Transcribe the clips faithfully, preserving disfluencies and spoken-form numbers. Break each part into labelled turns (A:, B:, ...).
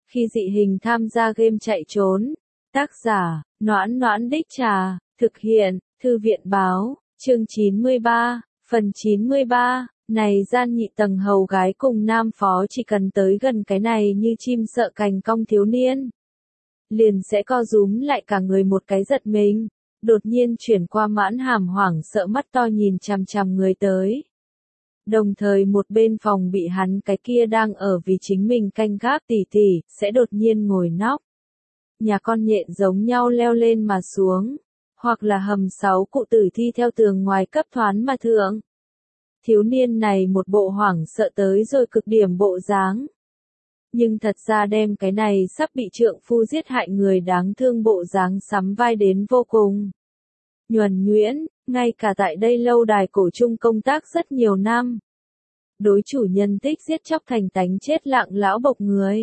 A: Khi dị hình tham gia game chạy trốn. Tác giả, Noãn Noãn Đích Trà, thực hiện, Thư viện Báo, chương chín mươi ba, phần chín mươi ba, này gian nhị tầng hầu gái cùng nam phó chỉ cần tới gần cái này như chim sợ cành cong thiếu niên. Liền sẽ co rúm lại cả người một cái giật mình, đột nhiên chuyển qua mãn hàm hoảng sợ mắt to nhìn chằm chằm người tới. Đồng thời một bên phòng bị hắn cái kia đang ở vì chính mình canh gác tỉ tỉ, sẽ đột nhiên ngồi nóc. Nhà con nhện giống nhau leo lên mà xuống, hoặc là hầm sáu cụ tử thi theo tường ngoài cấp thoán mà thượng. Thiếu niên này một bộ hoảng sợ tới rồi cực điểm bộ dáng. Nhưng thật ra đem cái này sắp bị trượng phu giết hại người đáng thương bộ dáng sắm vai đến vô cùng. Nhuần nhuyễn, ngay cả tại đây lâu đài cổ trung công tác rất nhiều năm. Đối chủ nhân thích giết chóc thành tánh chết lặng lão bộc người.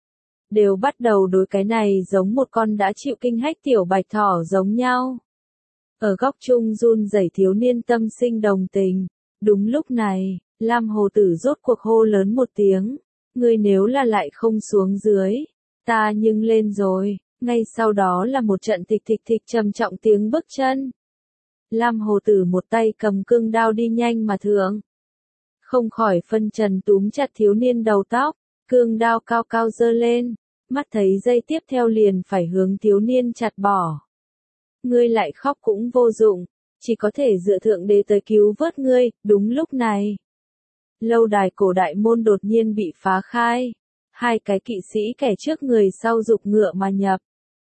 A: Đều bắt đầu đối cái này giống một con đã chịu kinh hách tiểu bạch thỏ giống nhau. Ở góc trung run rẩy thiếu niên tâm sinh đồng tình. Đúng lúc này, Lam Hồ Tử rốt cuộc hô lớn một tiếng. Ngươi nếu là lại không xuống dưới, ta nhưng lên rồi. Ngay sau đó là một trận thịch thịch thịch trầm trọng tiếng bước chân. Lam Hồ Tử một tay cầm cương đao đi nhanh mà thượng. Không khỏi phân trần túm chặt thiếu niên đầu tóc, cương đao cao cao giơ lên, mắt thấy dây tiếp theo liền phải hướng thiếu niên chặt bỏ. Ngươi lại khóc cũng vô dụng, chỉ có thể dựa thượng đế tới cứu vớt ngươi. Đúng lúc này, lâu đài cổ đại môn đột nhiên bị phá khai, hai cái kỵ sĩ kẻ trước người sau giục ngựa mà nhập.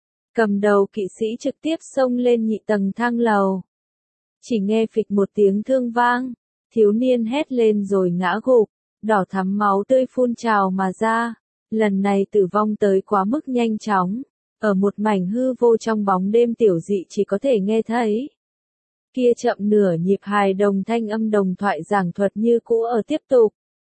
A: Cầm đầu kỵ sĩ trực tiếp xông lên nhị tầng thang lầu. Chỉ nghe phịch một tiếng thương vang, thiếu niên hét lên rồi ngã gục, đỏ thắm máu tươi phun trào mà ra. Lần này tử vong tới quá mức nhanh chóng, ở một mảnh hư vô trong bóng đêm tiểu dị chỉ có thể nghe thấy. Kia chậm nửa nhịp hài đồng thanh âm đồng thoại giảng thuật như cũ ở tiếp tục.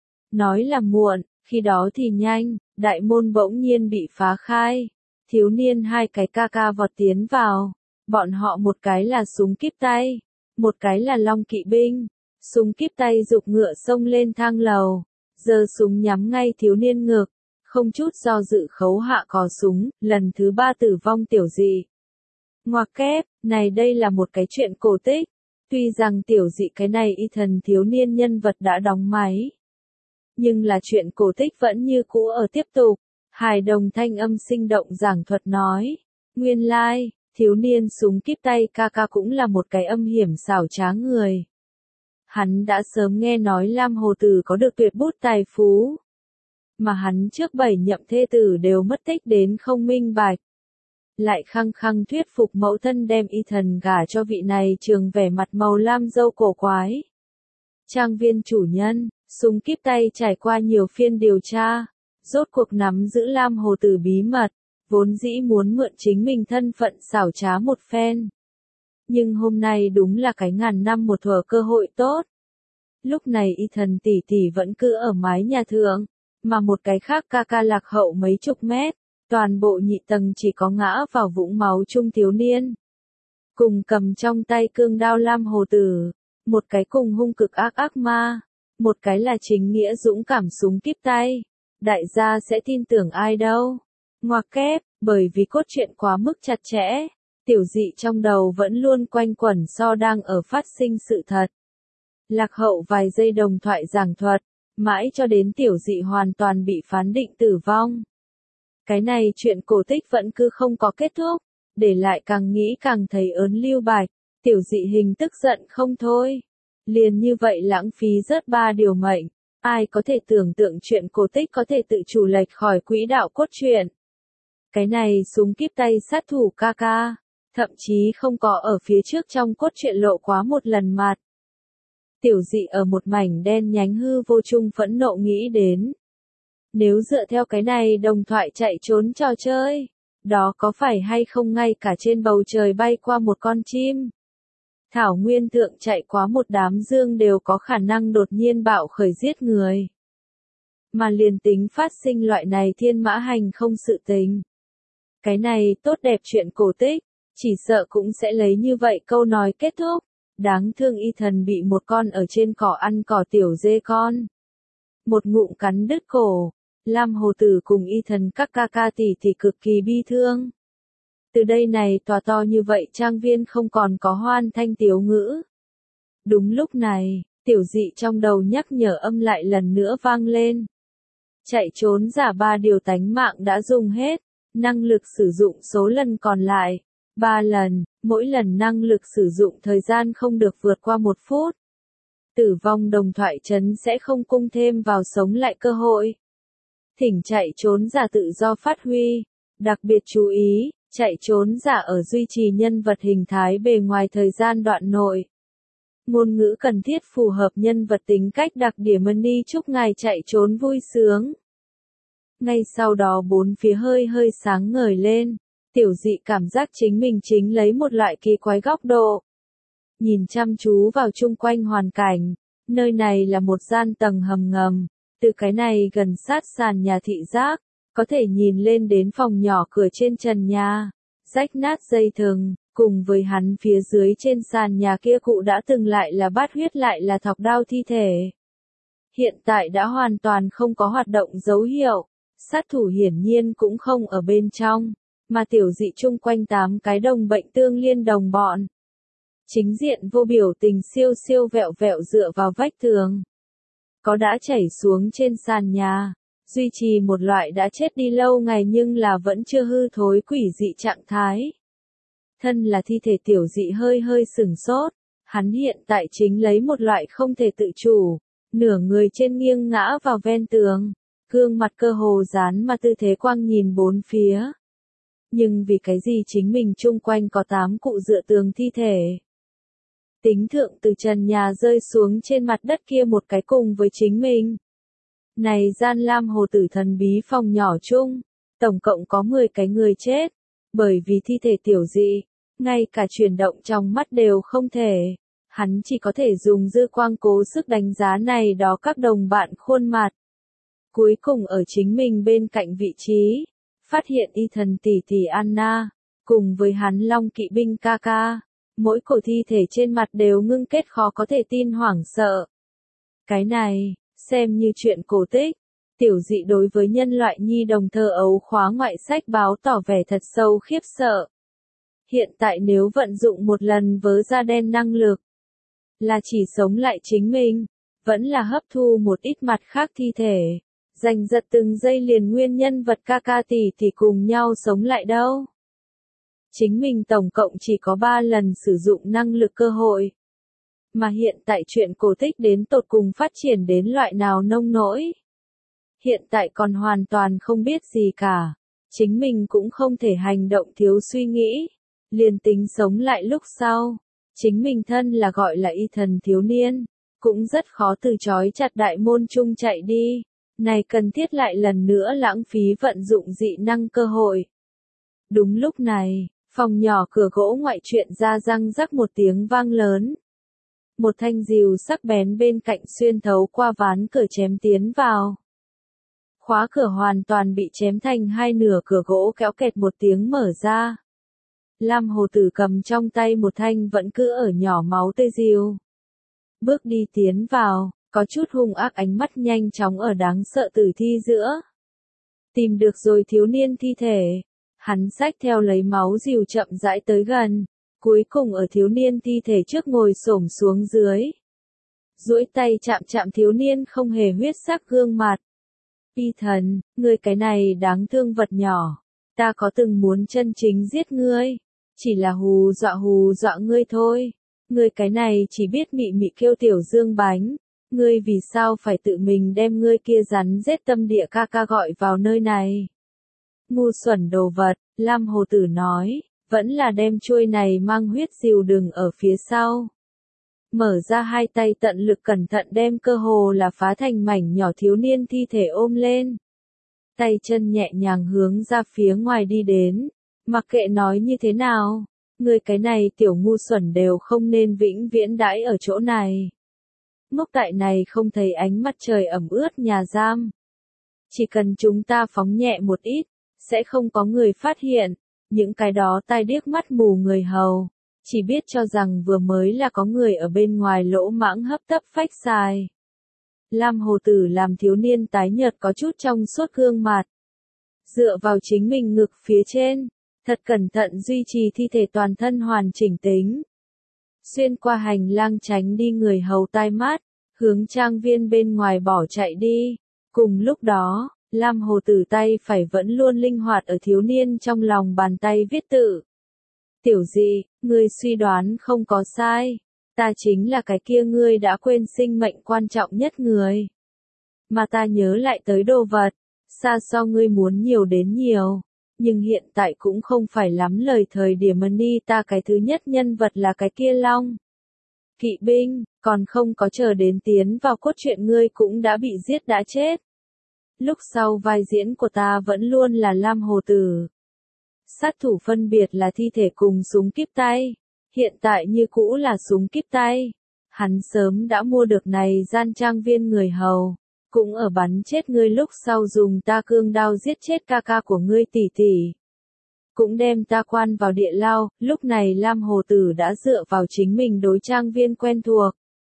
A: Nói là muộn, khi đó thì nhanh, đại môn bỗng nhiên bị phá khai. Thiếu niên hai cái ca ca vọt tiến vào, bọn họ một cái là súng kíp tay, một cái là long kỵ binh. Súng kíp tay giục ngựa xông lên thang lầu, giơ súng nhắm ngay thiếu niên ngực, không chút do dự khấu hạ cò súng, lần thứ ba tử vong tiểu dị. Ngoặc kép, này đây là một cái chuyện cổ tích, tuy rằng tiểu dị cái này y thần thiếu niên nhân vật đã đóng máy. Nhưng là chuyện cổ tích vẫn như cũ ở tiếp tục, hài đồng thanh âm sinh động giảng thuật nói, nguyên lai, thiếu niên súng kíp tay ca ca cũng là một cái âm hiểm xảo trá người. Hắn đã sớm nghe nói Lam Hồ Tử có được tuyệt bút tài phú. Mà hắn trước bảy nhậm thê tử đều mất tích đến không minh bạch. Lại khăng khăng thuyết phục mẫu thân đem y thần gả cho vị này trường vẻ mặt màu lam dâu cổ quái. Trang viên chủ nhân, súng kíp tay trải qua nhiều phiên điều tra, rốt cuộc nắm giữ Lam Hồ Tử bí mật, vốn dĩ muốn mượn chính mình thân phận xảo trá một phen. Nhưng hôm nay đúng là cái ngàn năm một thuở cơ hội tốt. Lúc này y thần tỷ tỷ vẫn cứ ở mái nhà thượng, mà một cái khác ca ca lạc hậu mấy chục mét, toàn bộ nhị tầng chỉ có ngã vào vũng máu trung thiếu niên. Cùng cầm trong tay cương đao Lam Hồ Tử, một cái cùng hung cực ác ác ma, một cái là chính nghĩa dũng cảm súng kíp tay. Đại gia sẽ tin tưởng ai đâu. Ngoặc kép, bởi vì cốt truyện quá mức chặt chẽ. Tiểu dị trong đầu vẫn luôn quanh quẩn so đang ở phát sinh sự thật. Lạc hậu vài giây đồng thoại giảng thuật, mãi cho đến tiểu dị hoàn toàn bị phán định tử vong. Cái này chuyện cổ tích vẫn cứ không có kết thúc, để lại càng nghĩ càng thấy ớn lưu bạch, tiểu dị hình tức giận không thôi. Liền như vậy lãng phí rớt ba điều mệnh, ai có thể tưởng tượng chuyện cổ tích có thể tự chủ lệch khỏi quỹ đạo cốt truyện. Cái này súng kíp tay sát thủ ca ca. Thậm chí không có ở phía trước trong cốt truyện lộ quá một lần mặt. Tiểu dị ở một mảnh đen nhánh hư vô trung phẫn nộ nghĩ đến. Nếu dựa theo cái này đồng thoại chạy trốn trò chơi, đó có phải hay không ngay cả trên bầu trời bay qua một con chim. Thảo nguyên thượng chạy qua một đám dương đều có khả năng đột nhiên bạo khởi giết người. Mà liền tính phát sinh loại này thiên mã hành không sự tình. Cái này tốt đẹp chuyện cổ tích. Chỉ sợ cũng sẽ lấy như vậy câu nói kết thúc. Đáng thương y thần bị một con ở trên cỏ ăn cỏ tiểu dê con. Một ngụm cắn đứt cổ, Lam Hồ Tử cùng Y Thần các ca ca tỷ tỷ cực kỳ bi thương. Từ đây này tòa to như vậy trang viên không còn có hoan thanh tiếu ngữ. Đúng lúc này, tiểu dị trong đầu nhắc nhở âm lại lần nữa vang lên. Chạy trốn giả ba điều tánh mạng đã dùng hết, năng lực sử dụng số lần còn lại, ba lần, mỗi lần năng lực sử dụng thời gian không được vượt qua một phút. Tử vong đồng thoại trấn sẽ không cung thêm vào sống lại cơ hội. Thỉnh chạy trốn giả tự do phát huy, đặc biệt chú ý, chạy trốn giả ở duy trì nhân vật hình thái bề ngoài thời gian đoạn nội. Ngôn ngữ cần thiết phù hợp nhân vật tính cách đặc điểm Money chúc ngài chạy trốn vui sướng. Ngay sau đó bốn phía hơi hơi sáng ngời lên, tiểu dị cảm giác chính mình chính lấy một loại kỳ quái góc độ. Nhìn chăm chú vào chung quanh hoàn cảnh, nơi này là một gian tầng hầm ngầm, từ cái này gần sát sàn nhà thị giác, có thể nhìn lên đến phòng nhỏ cửa trên trần nhà, rách nát dây thừng, cùng với hắn phía dưới trên sàn nhà kia cụ đã từng lại là bát huyết lại là thọc đao thi thể. Hiện tại đã hoàn toàn không có hoạt động dấu hiệu, sát thủ hiển nhiên cũng không ở bên trong, mà tiểu dị chung quanh tám cái đồng bệnh tương liên đồng bọn. Chính diện vô biểu tình siêu siêu vẹo vẹo dựa vào vách tường. Có đã chảy xuống trên sàn nhà, duy trì một loại đã chết đi lâu ngày nhưng là vẫn chưa hư thối quỷ dị trạng thái. Thân là thi thể tiểu dị hơi hơi sửng sốt, hắn hiện tại chính lấy một loại không thể tự chủ, nửa người trên nghiêng ngã vào ven tường, gương mặt cơ hồ dán mà tư thế quang nhìn bốn phía. Nhưng vì cái gì chính mình chung quanh có tám cụ dựa tường thi thể. Tính thượng từ trần nhà rơi xuống trên mặt đất kia một cái cùng với chính mình. Này gian Lam Hồ Tử thần bí phòng nhỏ chung, tổng cộng có mười cái người chết, bởi vì thi thể tiểu dị, ngay cả chuyển động trong mắt đều không thể. Hắn chỉ có thể dùng dư quang cố sức đánh giá này đó các đồng bạn khuôn mặt. Cuối cùng ở chính mình bên cạnh vị trí, phát hiện Y Thần tỷ tỷ Anna, cùng với hắn Long Kỵ binh ca ca. Mỗi cổ thi thể trên mặt đều ngưng kết khó có thể tin hoảng sợ. Cái này, xem như chuyện cổ tích. Tiểu dị đối với nhân loại nhi đồng thơ ấu khóa ngoại sách báo tỏ vẻ thật sâu khiếp sợ. Hiện tại nếu vận dụng một lần vớ da đen năng lực, là chỉ sống lại chính mình, vẫn là hấp thu một ít mặt khác thi thể, giành giật từng giây liền nguyên nhân vật ca ca tỷ thì cùng nhau sống lại đâu. Chính mình tổng cộng chỉ có ba lần sử dụng năng lực cơ hội. Mà hiện tại chuyện cổ tích đến tột cùng phát triển đến loại nào nông nỗi. Hiện tại còn hoàn toàn không biết gì cả. Chính mình cũng không thể hành động thiếu suy nghĩ. Liền tính sống lại lúc sau. Chính mình thân là gọi là Y Thần thiếu niên. Cũng rất khó từ chối chặt đại môn chung chạy đi. Này cần thiết lại lần nữa lãng phí vận dụng dị năng cơ hội. Đúng lúc này. Phòng nhỏ cửa gỗ ngoại chuyện ra răng rắc một tiếng vang lớn. Một thanh rìu sắc bén bên cạnh xuyên thấu qua ván cửa chém tiến vào. Khóa cửa hoàn toàn bị chém thành hai nửa, cửa gỗ kéo kẹt một tiếng mở ra. Lam Hồ Tử cầm trong tay một thanh vẫn cứ ở nhỏ máu tươi rìu. Bước đi tiến vào, có chút hung ác ánh mắt nhanh chóng ở đáng sợ tử thi giữa. Tìm được rồi thiếu niên thi thể. Hắn xách theo lấy máu rìu chậm rãi tới gần, cuối cùng ở thiếu niên thi thể trước ngồi xổm xuống dưới. Duỗi tay chạm chạm thiếu niên không hề huyết sắc gương mặt. Y Thần, ngươi cái này đáng thương vật nhỏ, ta có từng muốn chân chính giết ngươi, chỉ là hù dọa hù dọa ngươi thôi. Ngươi cái này chỉ biết mị mị kêu tiểu dương bánh, ngươi vì sao phải tự mình đem ngươi kia rắn rết tâm địa ca ca gọi vào nơi này? Ngu xuẩn đồ vật, Lam Hồ Tử nói, vẫn là đem chuôi này mang huyết rìu đừng ở phía sau. Mở ra hai tay tận lực cẩn thận đem cơ hồ là phá thành mảnh nhỏ thiếu niên thi thể ôm lên. Tay chân nhẹ nhàng hướng ra phía ngoài đi đến, mặc kệ nói như thế nào, người cái này tiểu ngu xuẩn đều không nên vĩnh viễn đãi ở chỗ này. Ngốc tại này không thấy ánh mặt trời ẩm ướt nhà giam. Chỉ cần chúng ta phóng nhẹ một ít, sẽ không có người phát hiện, những cái đó tai điếc mắt mù người hầu, chỉ biết cho rằng vừa mới là có người ở bên ngoài lỗ mãng hấp tấp phách xài. Lam Hồ Tử làm thiếu niên tái nhợt có chút trong suốt gương mặt. Dựa vào chính mình ngực phía trên, thật cẩn thận duy trì thi thể toàn thân hoàn chỉnh tính. Xuyên qua hành lang tránh đi người hầu tai mắt, hướng trang viên bên ngoài bỏ chạy đi. Cùng lúc đó, Lam Hồ Tử tay phải vẫn luôn linh hoạt ở thiếu niên trong lòng bàn tay viết tự. Tiểu Dị, ngươi suy đoán không có sai. Ta chính là cái kia ngươi đã quên sinh mệnh quan trọng nhất người. Mà ta nhớ lại tới đồ vật, xa so ngươi muốn nhiều đến nhiều. Nhưng hiện tại cũng không phải lắm lời thời điểm ni ta cái thứ nhất nhân vật là cái kia long. Kỵ binh, còn không có chờ đến tiến vào cốt truyện ngươi cũng đã bị giết đã chết. Lúc sau vai diễn của ta vẫn luôn là Lam Hồ Tử. Sát thủ phân biệt là thi thể cùng súng kíp tay. Hiện tại như cũ là súng kíp tay. Hắn sớm đã mua được này gian trang viên người hầu. Cũng ở bắn chết ngươi lúc sau dùng ta cương đao giết chết ca ca của ngươi tỷ tỷ. Cũng đem ta quan vào địa lao, lúc này Lam Hồ Tử đã dựa vào chính mình đối trang viên quen thuộc.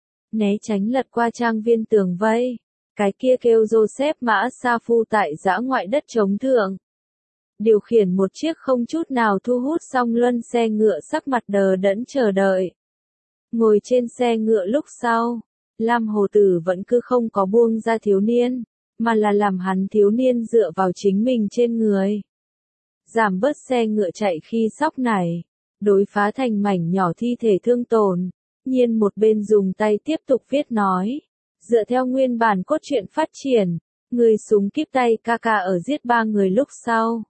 A: Né tránh lật qua trang viên tường vây. Cái kia kêu Joseph Mã Sa Phu tại dã ngoại đất trống thượng. Điều khiển một chiếc không chút nào thu hút song luân xe ngựa sắc mặt đờ đẫn chờ đợi. Ngồi trên xe ngựa lúc sau, Lam Hồ Tử vẫn cứ không có buông ra thiếu niên, mà là làm hắn thiếu niên dựa vào chính mình trên người. Giảm bớt xe ngựa chạy khi sóc nảy, đối phá thành mảnh nhỏ thi thể thương tổn, nhiên một bên dùng tay tiếp tục viết nói. Dựa theo nguyên bản cốt truyện phát triển, người súng kíp tay ca ca ở giết ba người lúc sau.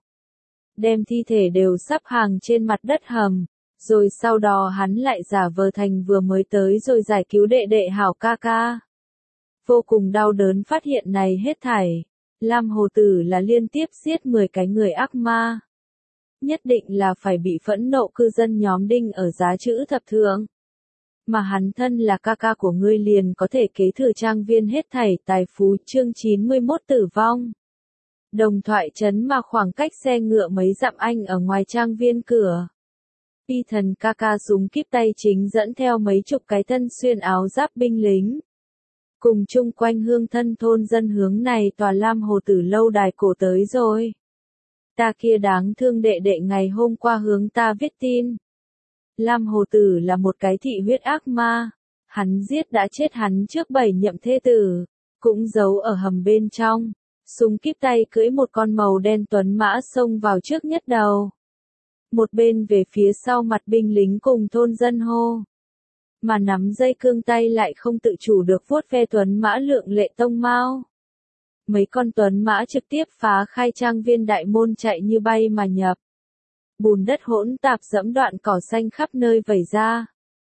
A: Đem thi thể đều sắp hàng trên mặt đất hầm, rồi sau đó hắn lại giả vờ thành vừa mới tới rồi giải cứu đệ đệ hảo ca ca. Vô cùng đau đớn phát hiện này hết thảy, Lam Hồ Tử là liên tiếp giết mười cái người ác ma. Nhất định là phải bị phẫn nộ cư dân nhóm đinh ở giá chữ thập thượng. Mà hắn thân là ca ca của ngươi liền có thể kế thừa trang viên hết thảy tài phú chương chín mươi mốt tử vong. Đồng thoại trấn mà khoảng cách xe ngựa mấy dặm anh ở ngoài trang viên cửa. Pi thần ca ca súng kíp tay chính dẫn theo mấy chục cái thân xuyên áo giáp binh lính. Cùng chung quanh hương thân thôn dân hướng này tòa Lam Hồ Tử lâu đài cổ tới rồi. Ta kia đáng thương đệ đệ ngày hôm qua hướng ta viết tin. Lam Hồ Tử là một cái thị huyết ác ma. Hắn giết đã chết hắn trước bảy nhậm thê tử, cũng giấu ở hầm bên trong. Súng kíp tay cưỡi một con màu đen tuấn mã xông vào trước nhất đầu. Một bên về phía sau mặt binh lính cùng thôn dân hô. Mà nắm dây cương tay lại không tự chủ được vuốt ve tuấn mã lượng lệ tông mao. Mấy con tuấn mã trực tiếp phá khai trang viên đại môn chạy như bay mà nhập. Bùn đất hỗn tạp dẫm đoạn cỏ xanh khắp nơi vẩy ra.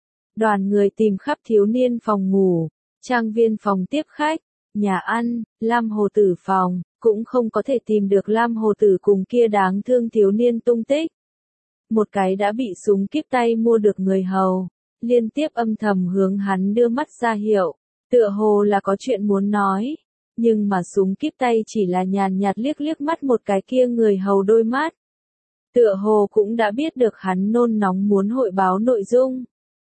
A: Đoàn người tìm khắp thiếu niên phòng ngủ, trang viên phòng tiếp khách, nhà ăn, Lam Hồ Tử phòng, cũng không có thể tìm được Lam Hồ Tử cùng kia đáng thương thiếu niên tung tích. Một cái đã bị súng kíp tay mua được người hầu, liên tiếp âm thầm hướng hắn đưa mắt ra hiệu, tựa hồ là có chuyện muốn nói, nhưng mà súng kíp tay chỉ là nhàn nhạt liếc liếc mắt một cái kia người hầu đôi mắt. Tựa hồ cũng đã biết được hắn nôn nóng muốn hội báo nội dung.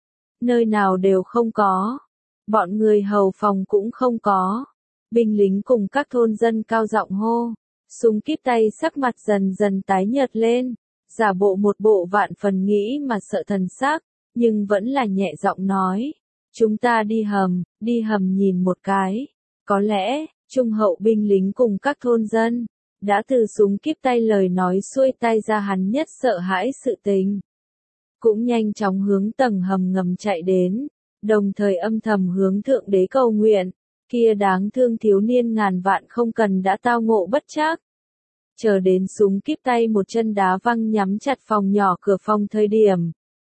A: Nơi nào đều không có. Bọn người hầu phòng cũng không có. Binh lính cùng các thôn dân cao giọng hô. Súng kíp tay sắc mặt dần dần tái nhợt lên. Giả bộ một bộ vạn phần nghĩ mà sợ thần sắc. Nhưng vẫn là nhẹ giọng nói. Chúng ta đi hầm, đi hầm nhìn một cái. Có lẽ, trung hậu binh lính cùng các thôn dân. Đã từ súng kíp tay lời nói xuôi tay ra hắn nhất sợ hãi sự tình. Cũng nhanh chóng hướng tầng hầm ngầm chạy đến, đồng thời âm thầm hướng thượng đế cầu nguyện, kia đáng thương thiếu niên ngàn vạn không cần đã tao ngộ bất trắc. Chờ đến súng kíp tay một chân đá văng nhắm chặt phòng nhỏ cửa phòng thời điểm.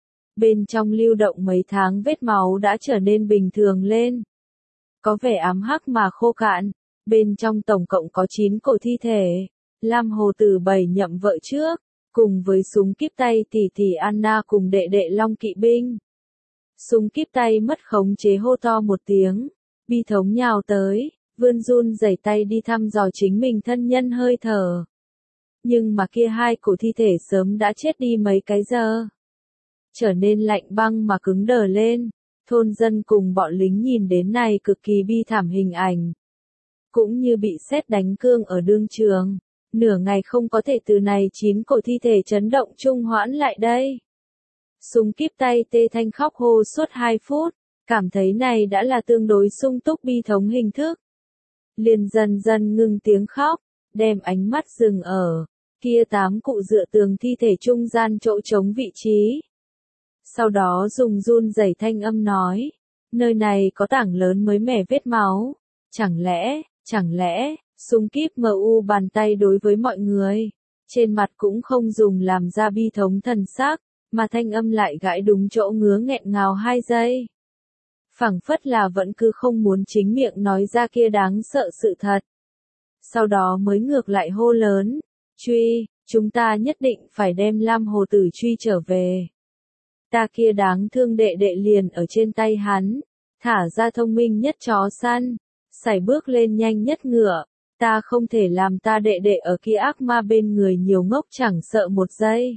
A: Bên trong lưu động mấy tháng vết máu đã trở nên bình thường lên. Có vẻ ám hắc mà khô cạn. Bên trong tổng cộng có chín cổ thi thể, Lam Hồ Tử bảy nhậm vợ trước, cùng với súng kíp tay tỷ tỷ Anna cùng đệ đệ Long Kỵ binh. Súng kíp tay mất khống chế hô to một tiếng, bi thống nhào tới, vươn run rẩy tay đi thăm dò chính mình thân nhân hơi thở. Nhưng mà kia hai cổ thi thể sớm đã chết đi mấy cái giờ. Trở nên lạnh băng mà cứng đờ lên, Thôn dân cùng bọn lính nhìn đến này cực kỳ bi thảm hình ảnh. Cũng như bị sét đánh cương ở đương trường. Nửa ngày không có thể từ này chín cổ thi thể chấn động trung hoãn lại đây. Súng kíp tay tê thanh khóc hô suốt hai phút. Cảm thấy này đã là tương đối sung túc bi thống hình thức. Liền dần dần ngừng tiếng khóc. Đem ánh mắt dừng ở. Kia tám cụ dựa tường thi thể trung gian chỗ trống vị trí. Sau đó dùng run rẩy thanh âm nói. Nơi này có tảng lớn mới mẻ vết máu. Chẳng lẽ, chẳng lẽ, súng kíp mờ u bàn tay đối với mọi người. Trên mặt cũng không dùng làm ra bi thống thần sắc, mà thanh âm lại gãi đúng chỗ ngứa nghẹn ngào hai giây. Phảng phất là vẫn cứ không muốn chính miệng nói ra kia đáng sợ sự thật. Sau đó mới ngược lại hô lớn. Truy, chúng ta nhất định phải đem Lam Hồ Tử truy trở về. Ta kia đáng thương đệ đệ liền ở trên tay hắn. Thả ra thông minh nhất chó săn. Sải bước lên nhanh nhất ngựa. Ta không thể làm ta đệ đệ ở kia ác ma bên người nhiều ngốc chẳng sợ một giây.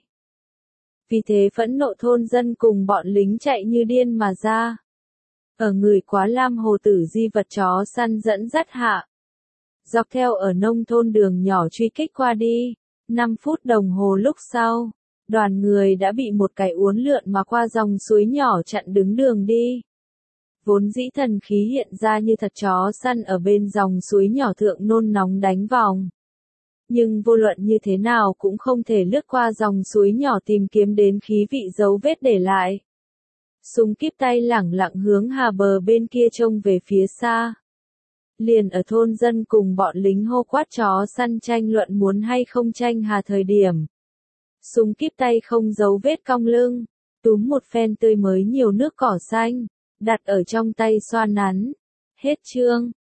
A: Vì thế phẫn nộ thôn dân cùng bọn lính chạy như điên mà ra. Ở người quá Lam Hồ Tử di vật chó săn dẫn dắt hạ. Dọc theo ở nông thôn đường nhỏ truy kích qua đi. năm phút đồng hồ lúc sau, đoàn người đã bị một cái uốn lượn mà qua dòng suối nhỏ chặn đứng đường đi. Vốn dĩ thần khí hiện ra như thật chó săn ở bên dòng suối nhỏ thượng nôn nóng đánh vòng. Nhưng vô luận như thế nào cũng không thể lướt qua dòng suối nhỏ tìm kiếm đến khí vị dấu vết để lại. Súng kíp tay lẳng lặng hướng hà bờ bên kia trông về phía xa. Liền ở thôn dân cùng bọn lính hô quát chó săn tranh luận muốn hay không tranh hà thời điểm. Súng kíp tay không dấu vết cong lưng, túm một phen tươi mới nhiều nước cỏ xanh, đặt ở trong tay xoa nắn. Hết chương.